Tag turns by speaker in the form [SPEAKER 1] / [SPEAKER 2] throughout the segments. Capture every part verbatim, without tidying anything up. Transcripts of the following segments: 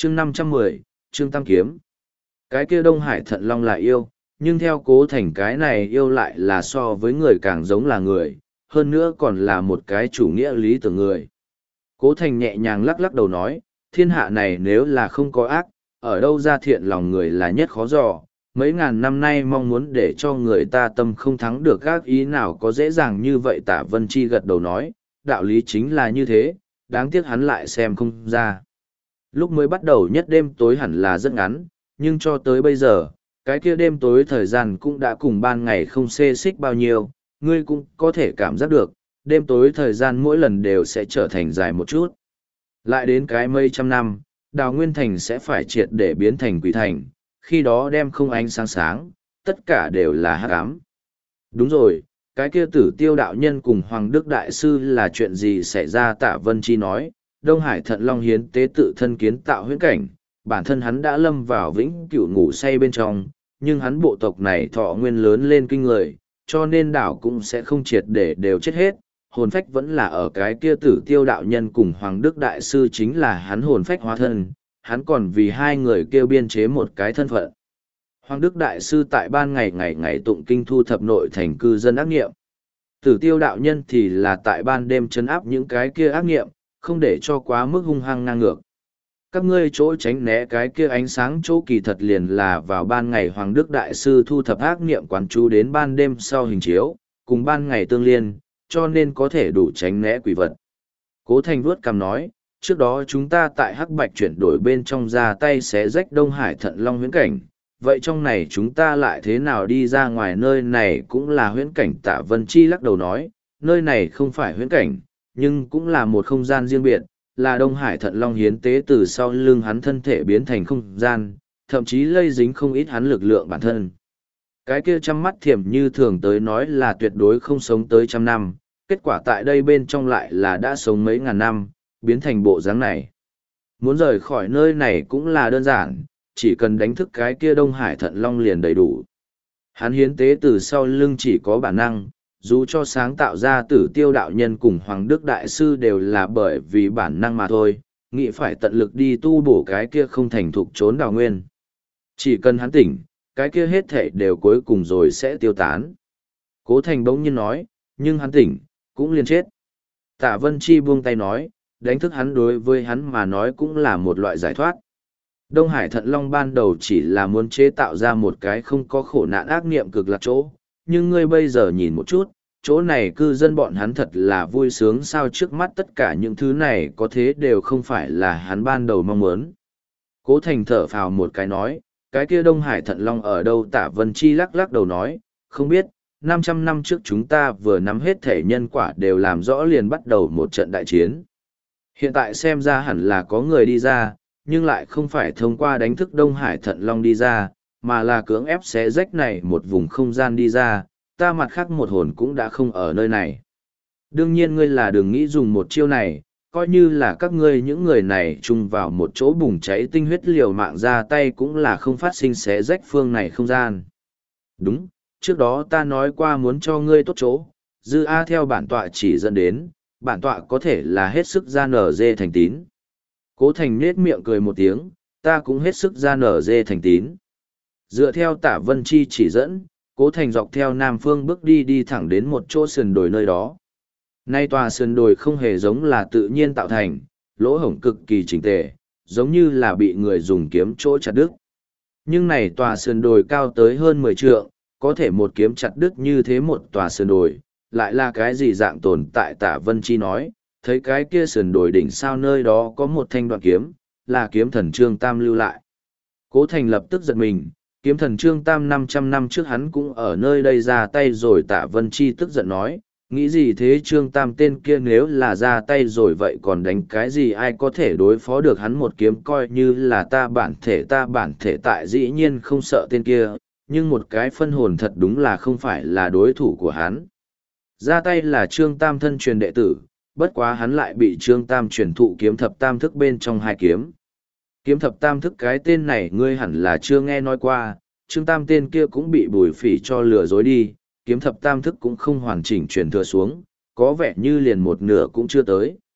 [SPEAKER 1] chương năm trăm mười, Trương Tam Kiếm. Cái kia Đông Hải Thận Long là yêu, nhưng theo Cố Thành cái này yêu lại là so với người càng giống là người, hơn nữa còn là một cái chủ nghĩa lý tưởng người. Cố Thành nhẹ nhàng lắc lắc đầu nói, thiên hạ này nếu là không có ác, ở đâu ra thiện lòng người là nhất khó dò. Mấy ngàn năm nay mong muốn để cho người ta tâm không thắng được các ý nào có dễ dàng như vậy. Tả Vân Chi gật đầu nói, đạo lý chính là như thế, đáng tiếc hắn lại xem không ra. Lúc mới bắt đầu nhất đêm tối hẳn là rất ngắn, nhưng cho tới bây giờ, cái kia đêm tối thời gian cũng đã cùng ban ngày không xê xích bao nhiêu, ngươi cũng có thể cảm giác được, đêm tối thời gian mỗi lần đều sẽ trở thành dài một chút. Lại đến cái mấy trăm năm, Đào Nguyên Thành sẽ phải triệt để biến thành quỷ thành, khi đó đem không ánh sáng sáng, tất cả đều là hắc ám. Đúng rồi, cái kia Tử Tiêu đạo nhân cùng Hoàng Đức đại sư là chuyện gì xảy ra? Tạ Vân Chi nói, Đông Hải Thận Long hiến tế tự thân kiến tạo huyễn cảnh, bản thân hắn đã lâm vào vĩnh cửu ngủ say bên trong, nhưng hắn bộ tộc này thọ nguyên lớn lên kinh người, cho nên đảo cũng sẽ không triệt để đều chết hết. Hồn phách vẫn là ở cái kia Tử Tiêu đạo nhân cùng Hoàng Đức đại sư chính là hắn hồn phách hóa thân, hắn còn vì hai người kêu biên chế một cái thân phận. Hoàng Đức đại sư tại ban ngày ngày ngày tụng kinh thu thập nội thành cư dân ác nghiệm. Tử Tiêu đạo nhân thì là tại ban đêm trấn áp những cái kia ác nghiệm, không để cho quá mức hung hăng ngang ngược. Các ngươi chỗ tránh né cái kia ánh sáng chỗ kỳ thật liền là vào ban ngày Hoàng Đức đại sư thu thập ác nghiệm quán chú đến ban đêm sau hình chiếu, cùng ban ngày tương liên, cho nên có thể đủ tránh né quỷ vật. Cố Thành vuốt cằm nói, trước đó chúng ta tại Hắc Bạch chuyển đổi bên trong ra tay xé rách Đông Hải Thận Long huyễn cảnh, vậy trong này chúng ta lại thế nào đi ra ngoài? Nơi này cũng là huyễn cảnh. Tạ Vân Chi lắc đầu nói, nơi này không phải huyễn cảnh, nhưng cũng là một không gian riêng biệt, là Đông Hải Thận Long hiến tế từ sau lưng hắn thân thể biến thành không gian, thậm chí lây dính không ít hắn lực lượng bản thân. Cái kia trăm mắt thiểm như thường tới nói là tuyệt đối không sống tới trăm năm, kết quả tại đây bên trong lại là đã sống mấy ngàn năm, biến thành bộ dáng này. Muốn rời khỏi nơi này cũng là đơn giản, chỉ cần đánh thức cái kia Đông Hải Thận Long liền đầy đủ. Hắn hiến tế từ sau lưng chỉ có bản năng, dù cho sáng tạo ra Tử Tiêu đạo nhân cùng Hoàng Đức đại sư đều là bởi vì bản năng mà thôi, nghĩ phải tận lực đi tu bổ cái kia không thành thục trốn đào nguyên. Chỉ cần hắn tỉnh, cái kia hết thể đều cuối cùng rồi sẽ tiêu tán. Cố Thành bỗng nhiên nói, nhưng hắn tỉnh, cũng liền chết. Tạ Vân Chi buông tay nói, đánh thức hắn đối với hắn mà nói cũng là một loại giải thoát. Đông Hải Thận Long ban đầu chỉ là muốn chế tạo ra một cái không có khổ nạn ác niệm cực lạc chỗ, nhưng ngươi bây giờ nhìn một chút, chỗ này cư dân bọn hắn thật là vui sướng sao? Trước mắt tất cả những thứ này có thế đều không phải là hắn ban đầu mong muốn. Cố Thành thở phào một cái nói, cái kia Đông Hải Thận Long ở đâu? Tạ Vân Chi lắc lắc đầu nói, không biết, năm trăm năm trước chúng ta vừa nắm hết thể nhân quả đều làm rõ liền bắt đầu một trận đại chiến. Hiện tại xem ra hẳn là có người đi ra, nhưng lại không phải thông qua đánh thức Đông Hải Thận Long đi ra, mà là cưỡng ép xé rách này một vùng không gian đi ra, ta mặt khác một hồn cũng đã không ở nơi này. Đương nhiên ngươi là đừng nghĩ dùng một chiêu này, coi như là các ngươi những người này chung vào một chỗ bùng cháy tinh huyết liều mạng ra tay cũng là không phát sinh xé rách phương này không gian. Đúng, trước đó ta nói qua muốn cho ngươi tốt chỗ, dư A theo bản tọa chỉ dẫn đến, bản tọa có thể là hết sức ra nở dê thành tín. Cố Thành nết miệng cười một tiếng, ta cũng hết sức ra nở dê thành tín. Dựa theo Tạ Vân Chi chỉ dẫn, Cố Thành dọc theo nam phương bước đi đi thẳng đến một chỗ sườn đồi nơi đó. Nay tòa sườn đồi không hề giống là tự nhiên tạo thành, lỗ hổng cực kỳ chỉnh tề, giống như là bị người dùng kiếm chỗ chặt đứt. Nhưng này tòa sườn đồi cao tới hơn mười trượng, có thể một kiếm chặt đứt như thế một tòa sườn đồi, lại là cái gì dạng tồn tại? Tạ Vân Chi nói, thấy cái kia sườn đồi đỉnh sao nơi đó có một thanh đoạn kiếm, là kiếm thần Trương Tam lưu lại. Cố Thành lập tức giật mình, kiếm thần Trương Tam năm trăm năm trước hắn cũng ở nơi đây ra tay rồi. Tạ Vân Chi tức giận nói, nghĩ gì thế? Trương Tam tên kia nếu là ra tay rồi vậy còn đánh cái gì? Ai có thể đối phó được hắn một kiếm? Coi như là ta bản thể ta bản thể tại dĩ nhiên không sợ tên kia, nhưng một cái phân hồn thật đúng là không phải là đối thủ của hắn. Ra tay là Trương Tam thân truyền đệ tử, bất quá hắn lại bị Trương Tam truyền thụ kiếm thập tam thức bên trong hai kiếm. Kiếm thập tam thức cái tên này ngươi hẳn là chưa nghe nói qua, Trương Tam tên kia cũng bị Bùi Phỉ cho lừa dối đi, kiếm thập tam thức cũng không hoàn chỉnh truyền thừa xuống, có vẻ như liền một nửa cũng chưa tới.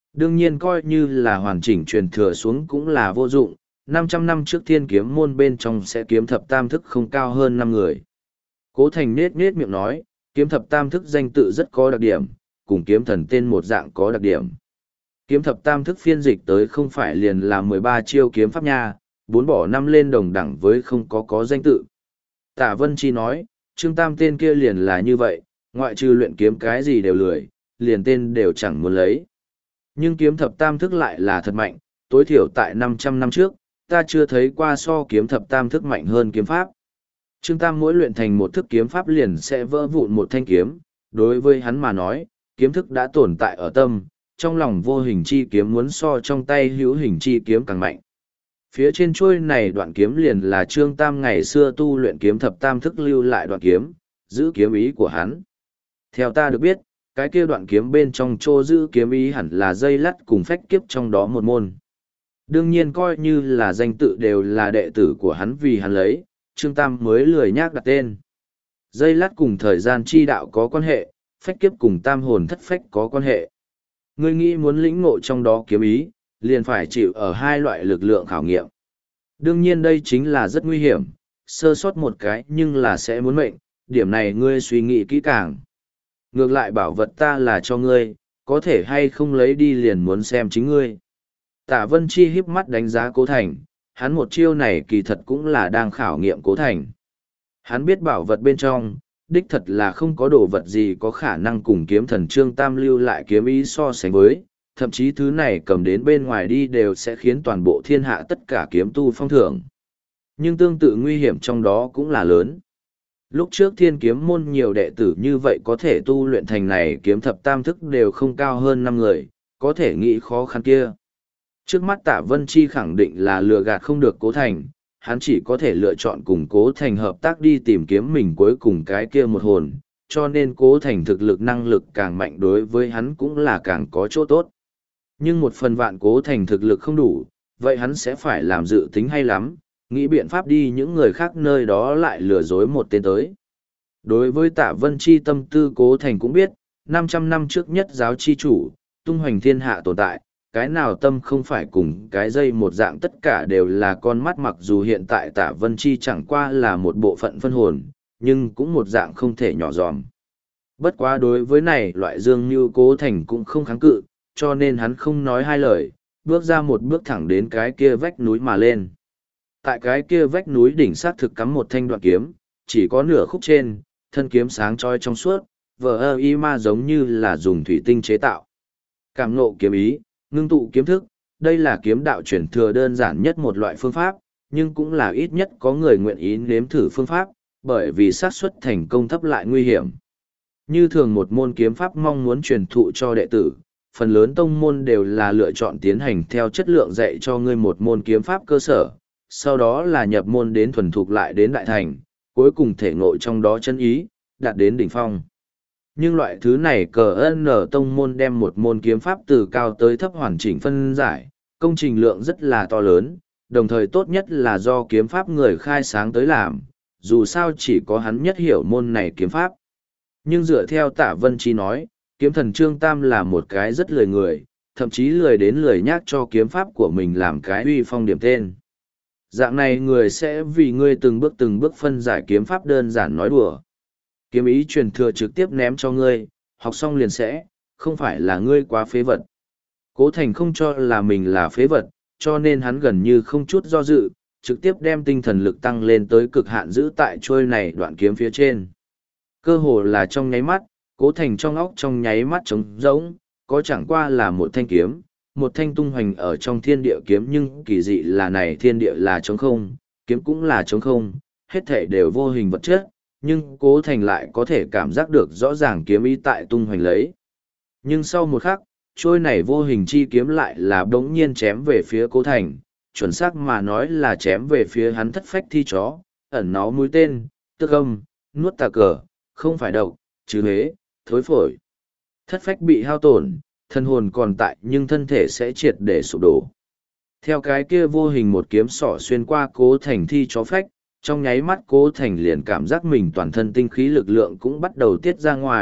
[SPEAKER 1] Đương nhiên coi như là hoàn chỉnh truyền thừa xuống cũng là vô dụng, năm trăm năm trước thiên kiếm môn bên trong sẽ kiếm thập tam thức không cao hơn năm người. Cố Thành nết nết miệng nói, kiếm thập tam thức danh tự rất có đặc điểm, cùng kiếm thần tên một dạng có đặc điểm. Kiếm thập tam thức phiên dịch tới không phải liền là mười ba chiêu kiếm pháp nha, bốn bỏ năm lên đồng đẳng với không có có danh tự. Tả Vân Chi nói, Trương Tam tên kia liền là như vậy, ngoại trừ luyện kiếm cái gì đều lười, liền tên đều chẳng muốn lấy. Nhưng kiếm thập tam thức lại là thật mạnh, tối thiểu tại năm trăm năm trước, ta chưa thấy qua so kiếm thập tam thức mạnh hơn kiếm pháp. Trương Tam mỗi luyện thành một thức kiếm pháp liền sẽ vỡ vụn một thanh kiếm, đối với hắn mà nói, kiếm thức đã tồn tại ở tâm, trong lòng vô hình chi kiếm muốn so trong tay hữu hình chi kiếm càng mạnh. Phía trên chuôi này đoạn kiếm liền là Trương Tam ngày xưa tu luyện kiếm thập tam thức lưu lại đoạn kiếm, giữ kiếm ý của hắn. Theo ta được biết, cái kia đoạn kiếm bên trong chô giữ kiếm ý hẳn là dây lắt cùng phách kiếp trong đó một môn. Đương nhiên coi như là danh tự đều là đệ tử của hắn vì hắn lấy, Trương Tam mới lười nhác đặt tên. Dây lắt cùng thời gian chi đạo có quan hệ, phách kiếp cùng tam hồn thất phách có quan hệ. Ngươi nghĩ muốn lĩnh ngộ trong đó kiếm ý, liền phải chịu ở hai loại lực lượng khảo nghiệm. Đương nhiên đây chính là rất nguy hiểm, sơ sót một cái nhưng là sẽ muốn mệnh, điểm này ngươi suy nghĩ kỹ càng. Ngược lại bảo vật ta là cho ngươi, có thể hay không lấy đi liền muốn xem chính ngươi. Tả Vân Chi híp mắt đánh giá Cố Thành, hắn một chiêu này kỳ thật cũng là đang khảo nghiệm Cố Thành. Hắn biết bảo vật bên trong, đích thật là không có đồ vật gì có khả năng cùng kiếm thần Trương Tam lưu lại kiếm ý so sánh với, thậm chí thứ này cầm đến bên ngoài đi đều sẽ khiến toàn bộ thiên hạ tất cả kiếm tu phong thưởng. Nhưng tương tự nguy hiểm trong đó cũng là lớn. Lúc trước thiên kiếm môn nhiều đệ tử như vậy có thể tu luyện thành này kiếm thập tam thức đều không cao hơn năm người, có thể nghĩ khó khăn kia. Trước mắt Tạ Vân Chi khẳng định là lừa gạt không được Cố Thành, hắn chỉ có thể lựa chọn cùng Cố Thành hợp tác đi tìm kiếm mình cuối cùng cái kia một hồn, cho nên Cố Thành thực lực năng lực càng mạnh đối với hắn cũng là càng có chỗ tốt. Nhưng một phần vạn Cố Thành thực lực không đủ, vậy hắn sẽ phải làm dự tính hay lắm, nghĩ biện pháp đi những người khác nơi đó lại lừa dối một tên tới. Đối với Tạ Vân Chi tâm tư Cố Thành cũng biết, năm trăm năm trước nhất giáo chi chủ, tung hoành thiên hạ tồn tại, cái nào tâm không phải cùng cái dây một dạng tất cả đều là con mắt, mặc dù hiện tại Tạ Vân Chi chẳng qua là một bộ phận phân hồn, nhưng cũng một dạng không thể nhỏ giòm. Bất quá đối với này loại dương như Cố Thành cũng không kháng cự, cho nên hắn không nói hai lời, bước ra một bước thẳng đến cái kia vách núi mà lên. Tại cái kia vách núi đỉnh xác thực cắm một thanh đoạn kiếm, chỉ có nửa khúc trên, thân kiếm sáng chói trong suốt, vờ ơ y ma giống như là dùng thủy tinh chế tạo. Cảm ngộ kiếm ý, ngưng tụ kiếm thức, đây là kiếm đạo truyền thừa đơn giản nhất một loại phương pháp, nhưng cũng là ít nhất có người nguyện ý nếm thử phương pháp, bởi vì xác suất thành công thấp lại nguy hiểm. Như thường một môn kiếm pháp mong muốn truyền thụ cho đệ tử, phần lớn tông môn đều là lựa chọn tiến hành theo chất lượng dạy cho ngươi một môn kiếm pháp cơ sở, sau đó là nhập môn đến thuần thục lại đến đại thành, cuối cùng thể ngộ trong đó chân ý, đạt đến đỉnh phong. Nhưng loại thứ này cờ ân ở tông môn đem một môn kiếm pháp từ cao tới thấp hoàn chỉnh phân giải, công trình lượng rất là to lớn, đồng thời tốt nhất là do kiếm pháp người khai sáng tới làm, dù sao chỉ có hắn nhất hiểu môn này kiếm pháp. Nhưng dựa theo Tạ Vân Chi nói, kiếm thần Trương Tam là một cái rất lười người, thậm chí lười đến lười nhác cho kiếm pháp của mình làm cái uy phong điểm tên. Dạng này người sẽ vì ngươi từng bước từng bước phân giải kiếm pháp đơn giản nói đùa. Kiếm ý truyền thừa trực tiếp ném cho ngươi, học xong liền sẽ, không phải là ngươi quá phế vật. Cố Thành không cho là mình là phế vật, cho nên hắn gần như không chút do dự, trực tiếp đem tinh thần lực tăng lên tới cực hạn giữ tại trôi này đoạn kiếm phía trên. Cơ hồ là trong nháy mắt, Cố Thành trong óc trong nháy mắt trống rỗng, có chẳng qua là một thanh kiếm, một thanh tung hoành ở trong thiên địa kiếm, nhưng kỳ dị là này thiên địa là trống không, kiếm cũng là trống không, hết thể đều vô hình vật chất, nhưng Cố Thành lại có thể cảm giác được rõ ràng kiếm ý tại tung hoành lấy. Nhưng sau một khắc, trôi này vô hình chi kiếm lại là đống nhiên chém về phía Cố Thành, chuẩn xác mà nói là chém về phía hắn thất phách thi chó, ẩn nó mũi tên, tức âm, nuốt tà cờ, không phải độc, chứ huế, thối phổi. Thất phách bị hao tổn, thân hồn còn tại nhưng thân thể sẽ triệt để sụp đổ. Theo cái kia vô hình một kiếm sỏ xuyên qua Cố Thành thi chó phách, trong nháy mắt Cố Thành liền cảm giác mình toàn thân tinh khí lực lượng cũng bắt đầu tiết ra ngoài,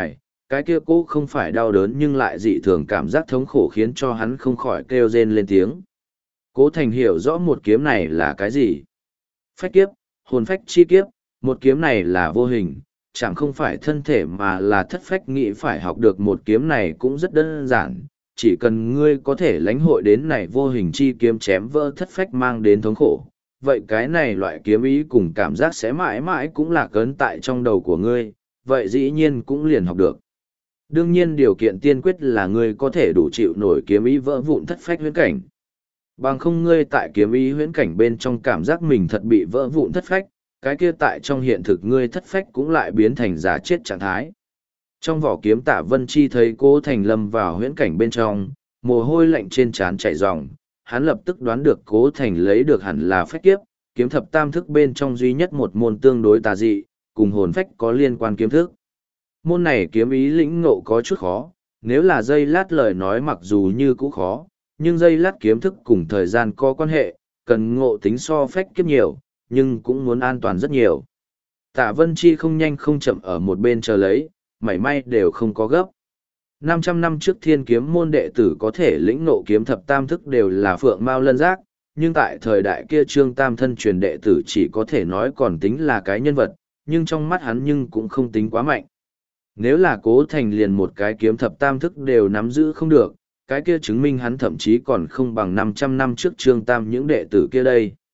[SPEAKER 1] cái kia cố không phải đau đớn nhưng lại dị thường cảm giác thống khổ khiến cho hắn không khỏi kêu rên lên tiếng. Cố Thành hiểu rõ một kiếm này là cái gì. Phách kiếp, hồn phách chi kiếp, một kiếm này là vô hình, chẳng không phải thân thể mà là thất phách. Nghĩ phải học được một kiếm này cũng rất đơn giản, chỉ cần ngươi có thể lãnh hội đến này vô hình chi kiếm chém vỡ thất phách mang đến thống khổ. Vậy cái này loại kiếm ý cùng cảm giác sẽ mãi mãi cũng là cấn tại trong đầu của ngươi, vậy dĩ nhiên cũng liền học được. Đương nhiên điều kiện tiên quyết là ngươi có thể đủ chịu nổi kiếm ý vỡ vụn thất phách huyễn cảnh. Bằng không ngươi tại kiếm ý huyễn cảnh bên trong cảm giác mình thật bị vỡ vụn thất phách, cái kia tại trong hiện thực ngươi thất phách cũng lại biến thành giả chết trạng thái. Trong vỏ kiếm Tạ Vân Chi thấy Cố Thành lâm vào huyễn cảnh bên trong, mồ hôi lạnh trên trán chảy ròng, hắn lập tức đoán được Cố Thành lấy được hẳn là phách kiếp, kiếm thập tam thức bên trong duy nhất một môn tương đối tà dị, cùng hồn phách có liên quan kiếm thức. Môn này kiếm ý lĩnh ngộ có chút khó, nếu là dây lát lời nói mặc dù như cũ khó, nhưng dây lát kiếm thức cùng thời gian có quan hệ, cần ngộ tính so phách kiếp nhiều, nhưng cũng muốn an toàn rất nhiều. Tạ Vân Chi không nhanh không chậm ở một bên chờ lấy, mảy may đều không có gấp. năm trăm năm trước thiên kiếm môn đệ tử có thể lĩnh ngộ kiếm thập tam thức đều là phượng mao lân giác, nhưng tại thời đại kia Trương Tam thân truyền đệ tử chỉ có thể nói còn tính là cái nhân vật, nhưng trong mắt hắn nhưng cũng không tính quá mạnh. Nếu là Cố Thành liền một cái kiếm thập tam thức đều nắm giữ không được, cái kia chứng minh hắn thậm chí còn không bằng năm trăm năm trước Trương Tam những đệ tử kia đây.